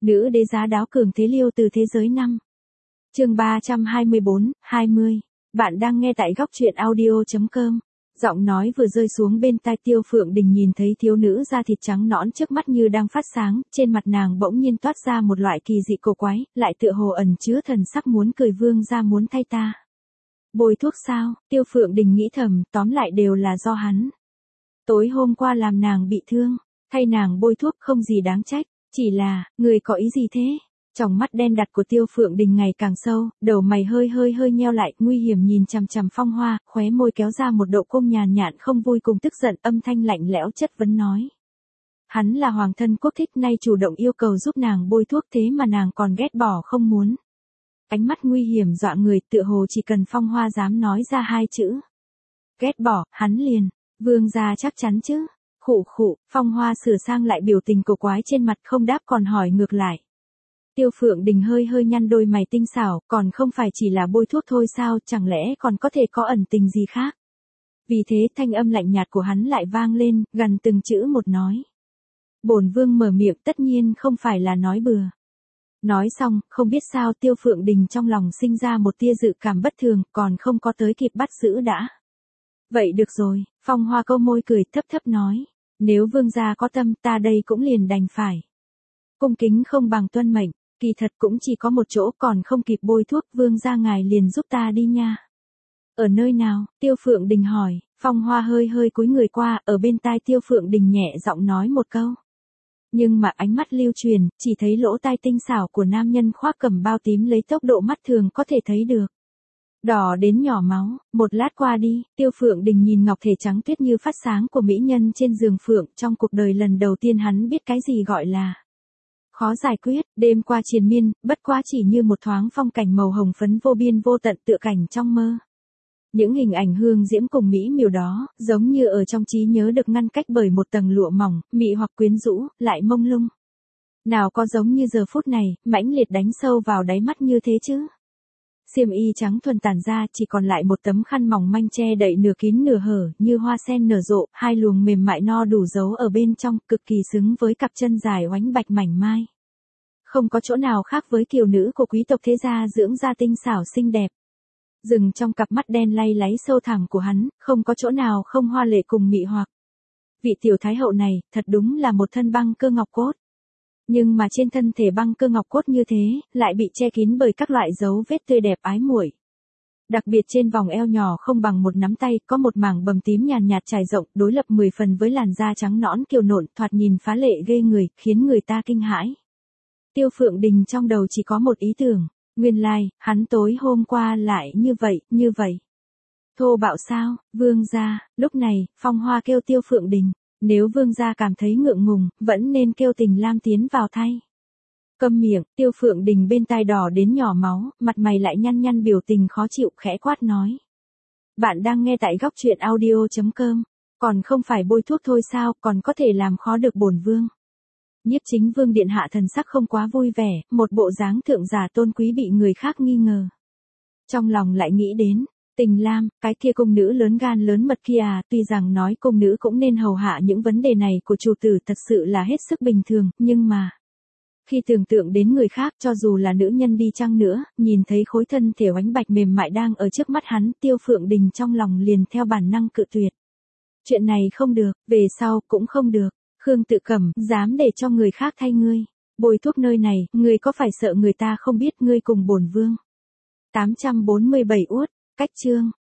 Nữ đế giá đáo cường thế liêu từ thế giới năm. Chương 324, 20. Bạn đang nghe tại góc truyện audio.com. Giọng nói vừa rơi xuống bên tai Tiêu Phượng Đình, nhìn thấy thiếu nữ da thịt trắng nõn trước mắt như đang phát sáng, trên mặt nàng bỗng nhiên toát ra một loại kỳ dị cổ quái, lại tựa hồ ẩn chứa thần sắc muốn cười. Vương gia muốn thay ta bôi thuốc sao? Tiêu Phượng Đình nghĩ thầm, tóm lại đều là do hắn. Tối hôm qua làm nàng bị thương, thay nàng bôi thuốc không gì đáng trách, chỉ là, người có ý gì thế? Tròng mắt đen đặc của Tiêu Phượng Đình ngày càng sâu, đầu mày hơi nheo lại, nguy hiểm nhìn chằm chằm Phong Hoa, khóe môi kéo ra một độ cong nhàn không vui cùng tức giận, âm thanh lạnh lẽo chất vấn nói. Hắn là hoàng thân quốc thích, nay chủ động yêu cầu giúp nàng bôi thuốc, thế mà nàng còn ghét bỏ không muốn. Ánh mắt nguy hiểm dọa người, tựa hồ chỉ cần Phong Hoa dám nói ra hai chữ ghét bỏ, hắn liền, vương gia chắc chắn chứ? Khụ, Phong Hoa sửa sang lại biểu tình cổ quái trên mặt, không đáp còn hỏi ngược lại. Tiêu Phượng Đình hơi nhăn đôi mày tinh xảo, còn không phải chỉ là bôi thuốc thôi sao, chẳng lẽ còn có thể có ẩn tình gì khác? Vì thế thanh âm lạnh nhạt của hắn lại vang lên, gần từng chữ một nói. Bổn vương mở miệng tất nhiên không phải là nói bừa. Nói xong, không biết sao Tiêu Phượng Đình trong lòng sinh ra một tia dự cảm bất thường, còn không có tới kịp bắt giữ đã. Vậy được rồi, Phong Hoa câu môi cười thấp nói. Nếu vương gia có tâm, ta đây cũng liền đành phải. Cung kính không bằng tuân mệnh, kỳ thật cũng chỉ có một chỗ, còn không kịp bôi thuốc, vương gia ngài liền giúp ta đi nha. Ở nơi nào? Tiêu Phượng Đình hỏi. Phong Hoa hơi cúi người qua, ở bên tai Tiêu Phượng Đình nhẹ giọng nói một câu. Nhưng mà ánh mắt lưu truyền, chỉ thấy lỗ tai tinh xảo của nam nhân khoác cẩm bao tím lấy tốc độ mắt thường có thể thấy được. Đỏ đến nhỏ máu, một lát qua đi, Tiêu Phượng Đình nhìn ngọc thể trắng tuyết như phát sáng của mỹ nhân trên giường phượng, trong cuộc đời lần đầu tiên hắn biết cái gì gọi là khó giải quyết. Đêm qua triền miên, bất quá chỉ như một thoáng phong cảnh màu hồng phấn vô biên vô tận, tựa cảnh trong mơ. Những hình ảnh hương diễm cùng mỹ miều đó, giống như ở trong trí nhớ được ngăn cách bởi một tầng lụa mỏng, mị hoặc quyến rũ, lại mông lung. Nào có giống như giờ phút này, mãnh liệt đánh sâu vào đáy mắt như thế chứ? Xiêm y trắng thuần tản ra, chỉ còn lại một tấm khăn mỏng manh che đậy nửa kín nửa hở, như hoa sen nở rộ, hai luồng mềm mại no đủ giấu ở bên trong, cực kỳ xứng với cặp chân dài oánh bạch mảnh mai. Không có chỗ nào khác với kiều nữ của quý tộc thế gia dưỡng da tinh xảo xinh đẹp. Dừng trong cặp mắt đen lay láy sâu thẳm của hắn, không có chỗ nào không hoa lệ cùng mị hoặc. Vị tiểu thái hậu này, thật đúng là một thân băng cơ ngọc cốt. Nhưng mà trên thân thể băng cơ ngọc cốt như thế, lại bị che kín bởi các loại dấu vết tươi đẹp ái muội. Đặc biệt trên vòng eo nhỏ không bằng một nắm tay, có một mảng bầm tím nhạt trải rộng, đối lập 10 phần với làn da trắng nõn kiều nộn, thoạt nhìn phá lệ ghê người, khiến người ta kinh hãi. Tiêu Phượng Đình trong đầu chỉ có một ý tưởng, nguyên lai, hắn tối hôm qua lại như vậy. Thô bạo sao? Vương gia? Lúc này, Phong Hoa kêu Tiêu Phượng Đình. Nếu vương gia cảm thấy ngượng ngùng, vẫn nên kêu Tình Lam tiến vào thay. Câm miệng, Tiêu Phượng Đình bên tai đỏ đến nhỏ máu, mặt mày lại nhăn biểu tình khó chịu, khẽ quát nói. Bạn đang nghe tại góc truyện audio.com, còn không phải bôi thuốc thôi sao, còn có thể làm khó được bổn vương. Nhiếp Chính Vương điện hạ thần sắc không quá vui vẻ, một bộ dáng thượng giả tôn quý bị người khác nghi ngờ. Trong lòng lại nghĩ đến. Tình Lam, cái kia cung nữ lớn gan lớn mật kia à, tuy rằng nói cung nữ cũng nên hầu hạ những vấn đề này của chủ tử thật sự là hết sức bình thường, nhưng mà khi tưởng tượng đến người khác, cho dù là nữ nhân đi chăng nữa, nhìn thấy khối thân thể oánh bạch mềm mại đang ở trước mắt hắn, Tiêu Phượng Đình trong lòng liền theo bản năng cự tuyệt. Chuyện này không được, về sau cũng không được. Khương Tự Cẩm, dám để cho người khác thay ngươi bôi thuốc nơi này, ngươi có phải sợ người ta không biết ngươi cùng bổn vương? 847 uất. Cách chương